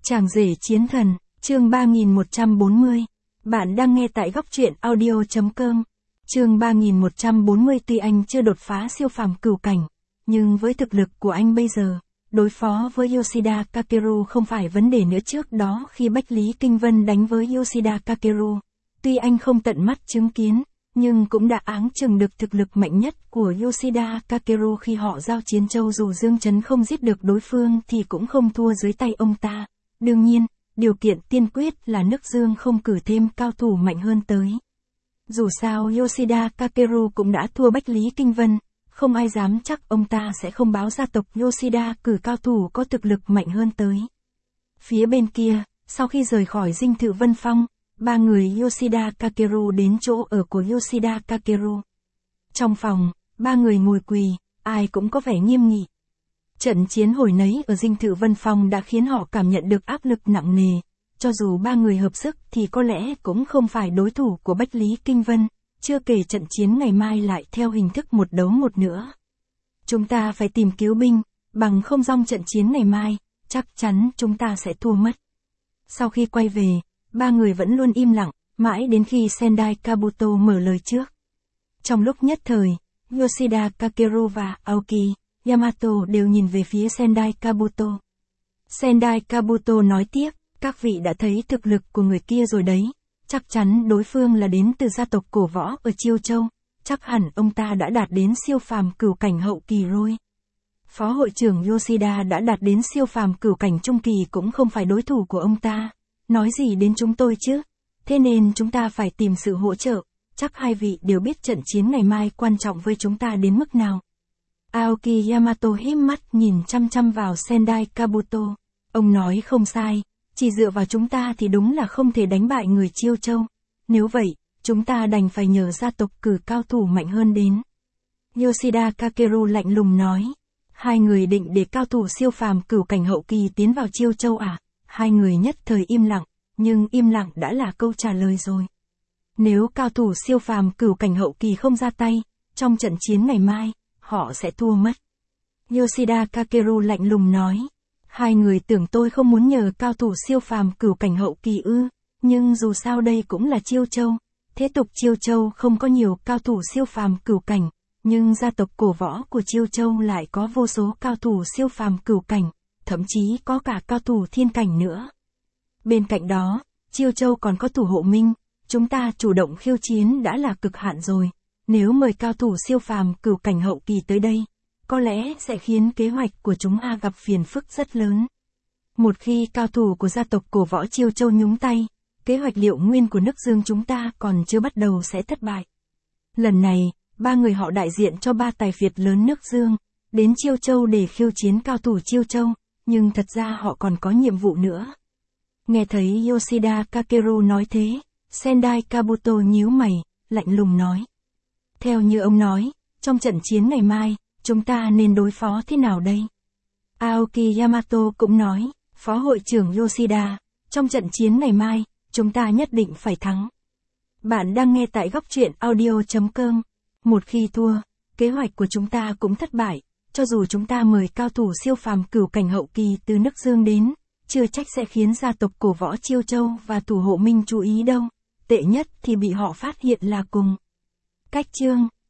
Chàng rể chiến thần, chương 3140. Bạn đang nghe tại góc truyện audio.com. Chương 3140. Tuy anh chưa đột phá siêu phàm cửu cảnh, nhưng với thực lực của anh bây giờ, đối phó với Yoshida Kakeru không phải vấn đề nữa. Trước đó khi Bách Lý Kinh Vân đánh với Yoshida Kakeru, tuy anh không tận mắt chứng kiến, nhưng cũng đã áng chừng được thực lực mạnh nhất của Yoshida Kakeru khi họ giao chiến. Châu dù Dương Chấn không giết được đối phương thì cũng không thua dưới tay ông ta. Đương nhiên, điều kiện tiên quyết là nước Dương không cử thêm cao thủ mạnh hơn tới. Dù sao Yoshida Kakeru cũng đã thua Bách Lý Kinh Vân, không ai dám chắc ông ta sẽ không báo gia tộc Yoshida cử cao thủ có thực lực mạnh hơn tới. Phía bên kia, sau khi rời khỏi dinh thự Vân Phong, ba người Yoshida Kakeru đến chỗ ở của Yoshida Kakeru. Trong phòng, ba người ngồi quỳ, ai cũng có vẻ nghiêm nghị. Trận chiến hồi nấy ở dinh thự Vân Phong đã khiến họ cảm nhận được áp lực nặng nề. Cho dù ba người hợp sức thì có lẽ cũng không phải đối thủ của Bách Lý Kinh Vân, chưa kể trận chiến ngày mai lại theo hình thức một đấu một nữa. Chúng ta phải tìm cứu binh, bằng không trong trận chiến ngày mai, chắc chắn chúng ta sẽ thua mất. Sau khi quay về, ba người vẫn luôn im lặng, mãi đến khi Sendai Kabuto mở lời trước. Trong lúc nhất thời, Yoshida Kakeru và Aoki Yamato đều nhìn về phía Sendai Kabuto. Sendai Kabuto nói tiếp, các vị đã thấy thực lực của người kia rồi đấy, chắc chắn đối phương là đến từ gia tộc cổ võ ở Chiêu Châu, chắc hẳn ông ta đã đạt đến siêu phàm cửu cảnh hậu kỳ rồi. Phó hội trưởng Yoshida đã đạt đến siêu phàm cửu cảnh trung kỳ cũng không phải đối thủ của ông ta, nói gì đến chúng tôi chứ, thế nên chúng ta phải tìm sự hỗ trợ, chắc hai vị đều biết trận chiến ngày mai quan trọng với chúng ta đến mức nào. Aoki Yamato híp mắt nhìn chăm chăm vào Sendai Kabuto. Ông nói không sai, chỉ dựa vào chúng ta thì đúng là không thể đánh bại người Chiêu Châu. Nếu vậy, chúng ta đành phải nhờ gia tộc cử cao thủ mạnh hơn đến. Yoshida Kakeru lạnh lùng nói. Hai người định để cao thủ siêu phàm cửu cảnh hậu kỳ tiến vào Chiêu Châu à? Hai người nhất thời im lặng, nhưng im lặng đã là câu trả lời rồi. Nếu cao thủ siêu phàm cửu cảnh hậu kỳ không ra tay, trong trận chiến ngày mai, họ sẽ thua mất. Yoshida Kakeru lạnh lùng nói. Hai người tưởng tôi không muốn nhờ cao thủ siêu phàm cửu cảnh hậu kỳ ư, nhưng dù sao đây cũng là Chiêu Châu. Thế tục Chiêu Châu không có nhiều cao thủ siêu phàm cửu cảnh, nhưng gia tộc cổ võ của Chiêu Châu lại có vô số cao thủ siêu phàm cửu cảnh, thậm chí có cả cao thủ thiên cảnh nữa. Bên cạnh đó, Chiêu Châu còn có thủ hộ minh, chúng ta chủ động khiêu chiến đã là cực hạn rồi. Nếu mời cao thủ siêu phàm cửu cảnh hậu kỳ tới đây, có lẽ sẽ khiến kế hoạch của chúng ta gặp phiền phức rất lớn. Một khi cao thủ của gia tộc cổ võ Chiêu Châu nhúng tay, kế hoạch Liệu Nguyên của nước Dương chúng ta còn chưa bắt đầu sẽ thất bại. Lần này, ba người họ đại diện cho ba tài phiệt lớn nước Dương, đến Chiêu Châu để khiêu chiến cao thủ Chiêu Châu, nhưng thật ra họ còn có nhiệm vụ nữa. Nghe thấy Yoshida Kakeru nói thế, Sendai Kabuto nhíu mày, lạnh lùng nói. Theo như ông nói, trong trận chiến ngày mai, chúng ta nên đối phó thế nào đây? Aoki Yamato cũng nói, Phó hội trưởng Yoshida, trong trận chiến ngày mai, chúng ta nhất định phải thắng. Bạn đang nghe tại góc truyện audio.com. Một khi thua, kế hoạch của chúng ta cũng thất bại, cho dù chúng ta mời cao thủ siêu phàm cửu cảnh hậu kỳ từ nước Dương đến, chưa chắc sẽ khiến gia tộc cổ võ Chiêu Châu và thủ hộ minh chú ý đâu, tệ nhất thì bị họ phát hiện là cùng. Cách chương